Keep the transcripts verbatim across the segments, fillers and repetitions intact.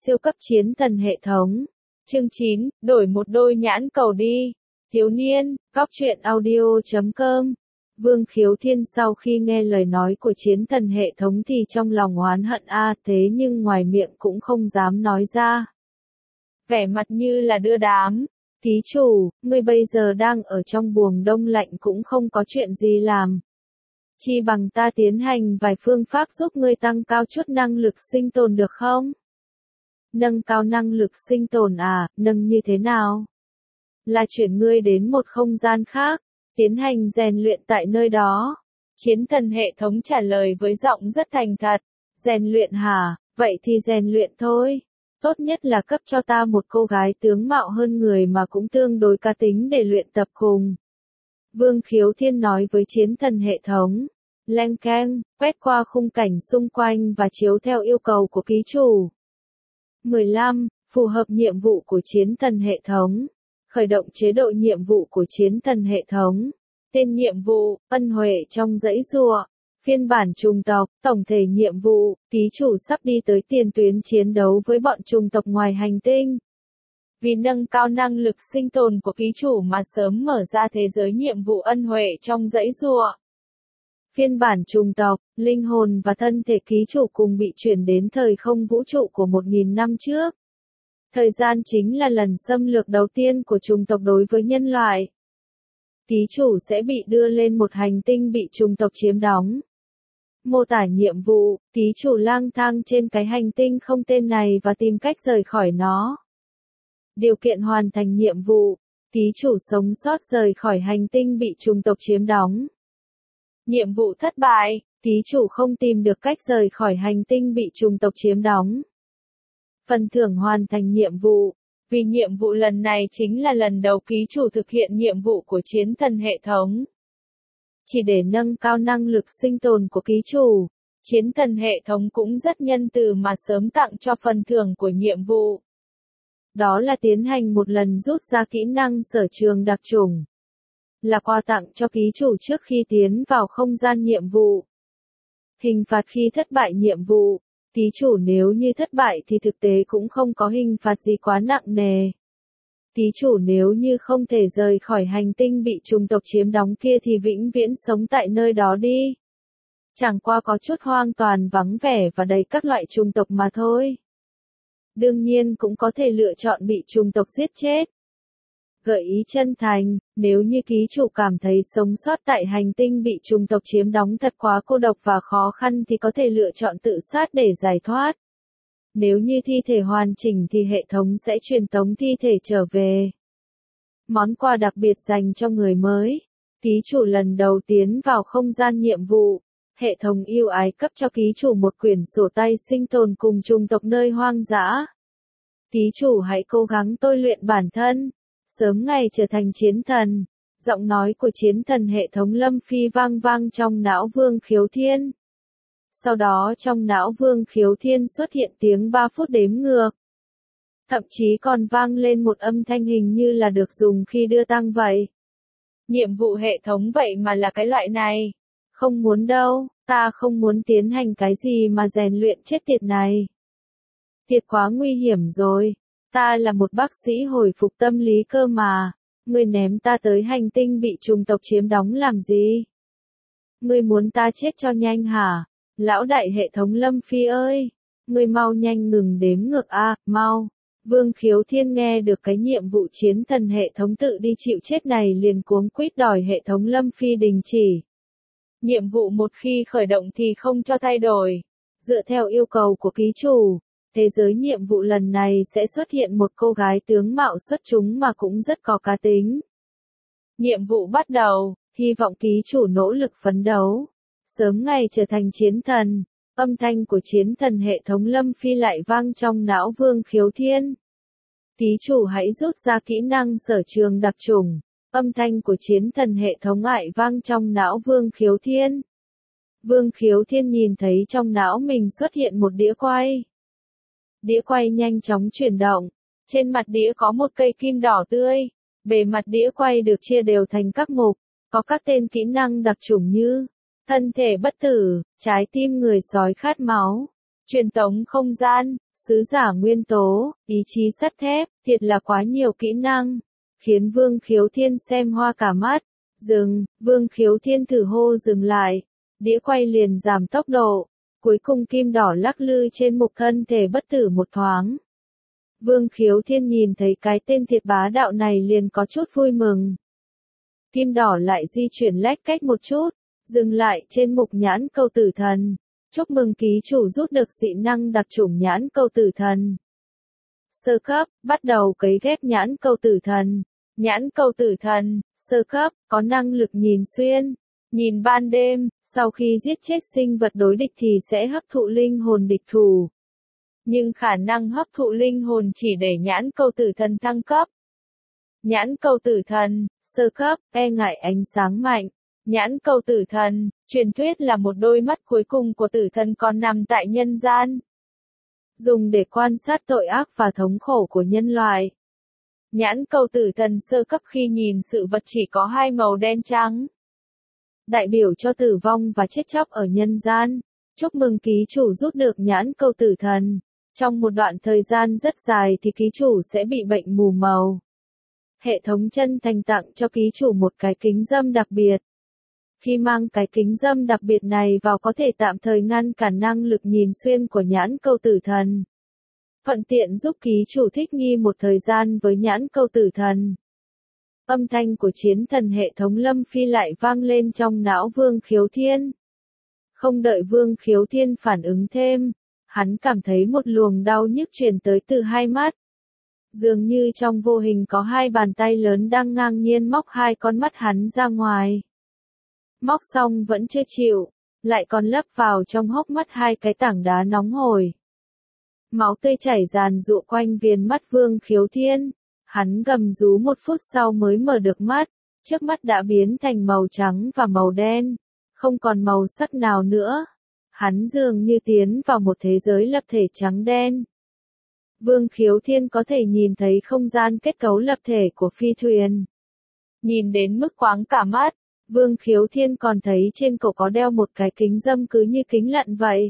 siêu cấp chiến thần hệ thống. Chương chín, đổi một đôi nhãn cầu đi. Thiếu niên, góc truyện audio chấm com. Vương Khiếu Thiên sau khi nghe lời nói của chiến thần hệ thống thì trong lòng oán hận a, thế nhưng ngoài miệng cũng không dám nói ra. Vẻ mặt như là đưa đám. Thí chủ, ngươi bây giờ đang ở trong buồng đông lạnh cũng không có chuyện gì làm. Chi bằng ta tiến hành vài phương pháp giúp ngươi tăng cao chút năng lực sinh tồn được không? Nâng cao năng lực sinh tồn à, nâng như thế nào? Là chuyển ngươi đến một không gian khác, tiến hành rèn luyện tại nơi đó. Chiến thần hệ thống trả lời với giọng rất thành thật. Rèn luyện hả? Vậy thì rèn luyện thôi. Tốt nhất là cấp cho ta một cô gái tướng mạo hơn người mà cũng tương đối cá tính để luyện tập cùng. Vương Khiếu Thiên nói với chiến thần hệ thống. Leng keng, quét qua khung cảnh xung quanh và chiếu theo yêu cầu của ký chủ. mười lăm. Phù hợp nhiệm vụ của chiến thần hệ thống. Khởi động chế độ nhiệm vụ của chiến thần hệ thống. Tên nhiệm vụ, ân huệ trong dãy rùa. Phiên bản chủng tộc, tổng thể nhiệm vụ, ký chủ sắp đi tới tiền tuyến chiến đấu với bọn chủng tộc ngoài hành tinh. Vì nâng cao năng lực sinh tồn của ký chủ mà sớm mở ra thế giới nhiệm vụ ân huệ trong dãy rùa. Phiên bản chủng tộc, linh hồn và thân thể ký chủ cùng bị chuyển đến thời không vũ trụ của một nghìn năm trước. Thời gian chính là lần xâm lược đầu tiên của chủng tộc đối với nhân loại. Ký chủ sẽ bị đưa lên một hành tinh bị chủng tộc chiếm đóng. Mô tả nhiệm vụ, ký chủ lang thang trên cái hành tinh không tên này và tìm cách rời khỏi nó. Điều kiện hoàn thành nhiệm vụ, ký chủ sống sót rời khỏi hành tinh bị chủng tộc chiếm đóng. Nhiệm vụ thất bại, ký chủ không tìm được cách rời khỏi hành tinh bị chủng tộc chiếm đóng. Phần thưởng hoàn thành nhiệm vụ, vì nhiệm vụ lần này chính là lần đầu ký chủ thực hiện nhiệm vụ của chiến thần hệ thống. Chỉ để nâng cao năng lực sinh tồn của ký chủ, chiến thần hệ thống cũng rất nhân từ mà sớm tặng cho phần thưởng của nhiệm vụ. Đó là tiến hành một lần rút ra kỹ năng sở trường đặc chủng. Là quà tặng cho ký chủ trước khi tiến vào không gian nhiệm vụ. Hình phạt khi thất bại nhiệm vụ, ký chủ nếu như thất bại thì thực tế cũng không có hình phạt gì quá nặng nề. Ký chủ nếu như không thể rời khỏi hành tinh bị chủng tộc chiếm đóng kia thì vĩnh viễn sống tại nơi đó đi. Chẳng qua có chút hoang toàn vắng vẻ và đầy các loại chủng tộc mà thôi. Đương nhiên cũng có thể lựa chọn bị chủng tộc giết chết. Gợi ý chân thành, nếu như ký chủ cảm thấy sống sót tại hành tinh bị chủng tộc chiếm đóng thật quá cô độc và khó khăn thì có thể lựa chọn tự sát để giải thoát. Nếu như thi thể hoàn chỉnh thì hệ thống sẽ truyền tống thi thể trở về. Món quà đặc biệt dành cho người mới. Ký chủ lần đầu tiến vào không gian nhiệm vụ. Hệ thống yêu ái cấp cho ký chủ một quyển sổ tay sinh tồn cùng chủng tộc nơi hoang dã. Ký chủ hãy cố gắng tôi luyện bản thân. Sớm ngày trở thành chiến thần. Giọng nói của chiến thần hệ thống Lâm Phi vang vang trong não Vương Khiếu Thiên. Sau đó trong não Vương Khiếu Thiên xuất hiện tiếng ba phút đếm ngược. Thậm chí còn vang lên một âm thanh hình như là được dùng khi đưa tăng vậy. Nhiệm vụ hệ thống vậy mà là cái loại này. Không muốn đâu, ta không muốn tiến hành cái gì mà rèn luyện chết tiệt này. Tiệt quá nguy hiểm rồi. Ta là một bác sĩ hồi phục tâm lý cơ mà. Ngươi ném ta tới hành tinh bị chủng tộc chiếm đóng làm gì? Ngươi muốn ta chết cho nhanh hả? Lão đại hệ thống Lâm Phi ơi! Ngươi mau nhanh ngừng đếm ngược a, à, mau! Vương Khiếu Thiên nghe được cái nhiệm vụ chiến thần hệ thống tự đi chịu chết này liền cuống quýt đòi hệ thống Lâm Phi đình chỉ. Nhiệm vụ một khi khởi động thì không cho thay đổi. Dựa theo yêu cầu của ký chủ, thế giới nhiệm vụ lần này sẽ xuất hiện một cô gái tướng mạo xuất chúng mà cũng rất có cá tính. Nhiệm vụ bắt đầu, hy vọng ký chủ nỗ lực phấn đấu. Sớm ngày trở thành chiến thần, âm thanh của chiến thần hệ thống Lâm Phi lại vang trong não Vương Khiếu Thiên. Ký chủ hãy rút ra kỹ năng sở trường đặc chủng, âm thanh của chiến thần hệ thống lại vang trong não Vương Khiếu Thiên. Vương Khiếu Thiên nhìn thấy trong não mình xuất hiện một đĩa quay. Đĩa quay nhanh chóng chuyển động, trên mặt đĩa có một cây kim đỏ tươi, bề mặt đĩa quay được chia đều thành các mục, có các tên kỹ năng đặc chủng như thân thể bất tử, trái tim người sói khát máu, truyền tống không gian, sứ giả nguyên tố, ý chí sắt thép, thiệt là quá nhiều kỹ năng, khiến Vương Khiếu Thiên xem hoa cả mắt. Dừng, Vương Khiếu Thiên thử hô dừng lại, đĩa quay liền giảm tốc độ, cuối cùng kim đỏ lắc lư trên mục thân thể bất tử một thoáng. Vương Khiếu Thiên nhìn thấy cái tên thiệt bá đạo này liền có chút vui mừng. Kim đỏ lại di chuyển lách cách một chút, dừng lại trên mục nhãn câu tử thần. Chúc mừng ký chủ rút được dị năng đặc chủng nhãn câu tử thần. Sơ cấp, bắt đầu cấy ghép nhãn câu tử thần. Nhãn câu tử thần, sơ cấp, có năng lực nhìn xuyên, nhìn ban đêm, sau khi giết chết sinh vật đối địch thì sẽ hấp thụ linh hồn địch thủ. Nhưng khả năng hấp thụ linh hồn chỉ để nhãn câu tử thần thăng cấp. Nhãn câu tử thần, sơ cấp, e ngại ánh sáng mạnh. Nhãn câu tử thần, truyền thuyết là một đôi mắt cuối cùng của tử thần còn nằm tại nhân gian. Dùng để quan sát tội ác và thống khổ của nhân loại. Nhãn câu tử thần sơ cấp khi nhìn sự vật chỉ có hai màu đen trắng. Đại biểu cho tử vong và chết chóc ở nhân gian. Chúc mừng ký chủ rút được nhãn câu tử thần. Trong một đoạn thời gian rất dài thì ký chủ sẽ bị bệnh mù màu. Hệ thống chân thành tặng cho ký chủ một cái kính râm đặc biệt. Khi mang cái kính râm đặc biệt này vào có thể tạm thời ngăn cản năng lực nhìn xuyên của nhãn câu tử thần. Thuận tiện giúp ký chủ thích nghi một thời gian với nhãn câu tử thần. Âm thanh của chiến thần hệ thống Lâm Phi lại vang lên trong não Vương Khiếu Thiên. Không đợi Vương Khiếu Thiên phản ứng thêm, hắn cảm thấy một luồng đau nhức truyền tới từ hai mắt. Dường như trong vô hình có hai bàn tay lớn đang ngang nhiên móc hai con mắt hắn ra ngoài. Móc xong vẫn chưa chịu, lại còn lấp vào trong hốc mắt hai cái tảng đá nóng hổi. Máu tươi chảy ràn rụa quanh viền mắt Vương Khiếu Thiên, hắn gầm rú một phút sau mới mở được mắt, trước mắt đã biến thành màu trắng và màu đen, không còn màu sắc nào nữa. Hắn dường như tiến vào một thế giới lập thể trắng đen. Vương Khiếu Thiên có thể nhìn thấy không gian kết cấu lập thể của phi thuyền. Nhìn đến mức choáng cả mắt. Vương Khiếu Thiên còn thấy trên cổ có đeo một cái kính râm cứ như kính lặn vậy.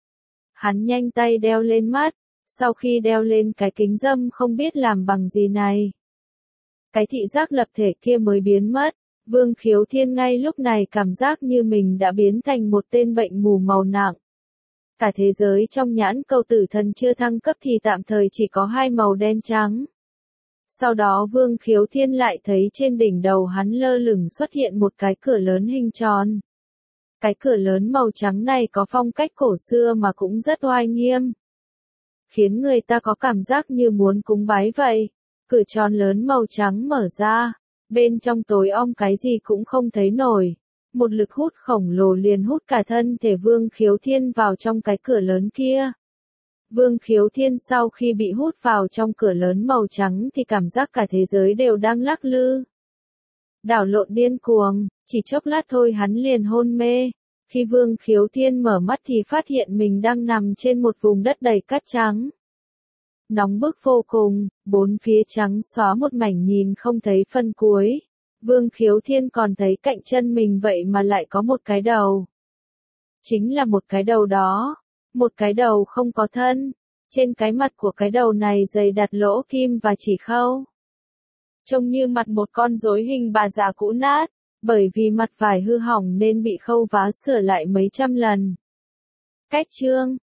Hắn nhanh tay đeo lên mắt, sau khi đeo lên cái kính râm không biết làm bằng gì này. Cái thị giác lập thể kia mới biến mất, Vương Khiếu Thiên ngay lúc này cảm giác như mình đã biến thành một tên bệnh mù màu nặng. Cả thế giới trong nhãn câu tử thần chưa thăng cấp thì tạm thời chỉ có hai màu đen trắng. Sau đó Vương Khiếu Thiên lại thấy trên đỉnh đầu hắn lơ lửng xuất hiện một cái cửa lớn hình tròn. Cái cửa lớn màu trắng này có phong cách cổ xưa mà cũng rất oai nghiêm. Khiến người ta có cảm giác như muốn cúng bái vậy. Cửa tròn lớn màu trắng mở ra. Bên trong tối om cái gì cũng không thấy nổi. Một lực hút khổng lồ liền hút cả thân thể Vương Khiếu Thiên vào trong cái cửa lớn kia. Vương Khiếu Thiên sau khi bị hút vào trong cửa lớn màu trắng thì cảm giác cả thế giới đều đang lắc lư. Đảo lộn điên cuồng, chỉ chốc lát thôi hắn liền hôn mê. Khi Vương Khiếu Thiên mở mắt thì phát hiện mình đang nằm trên một vùng đất đầy cát trắng. Nóng bức vô cùng, bốn phía trắng xóa một mảnh nhìn không thấy phân cuối. Vương Khiếu Thiên còn thấy cạnh chân mình vậy mà lại có một cái đầu. Chính là một cái đầu đó. Một cái đầu không có thân, trên cái mặt của cái đầu này dày đặt lỗ kim và chỉ khâu. Trông như mặt một con rối hình bà già cũ nát, bởi vì mặt vải hư hỏng nên bị khâu vá sửa lại mấy trăm lần. Cách chương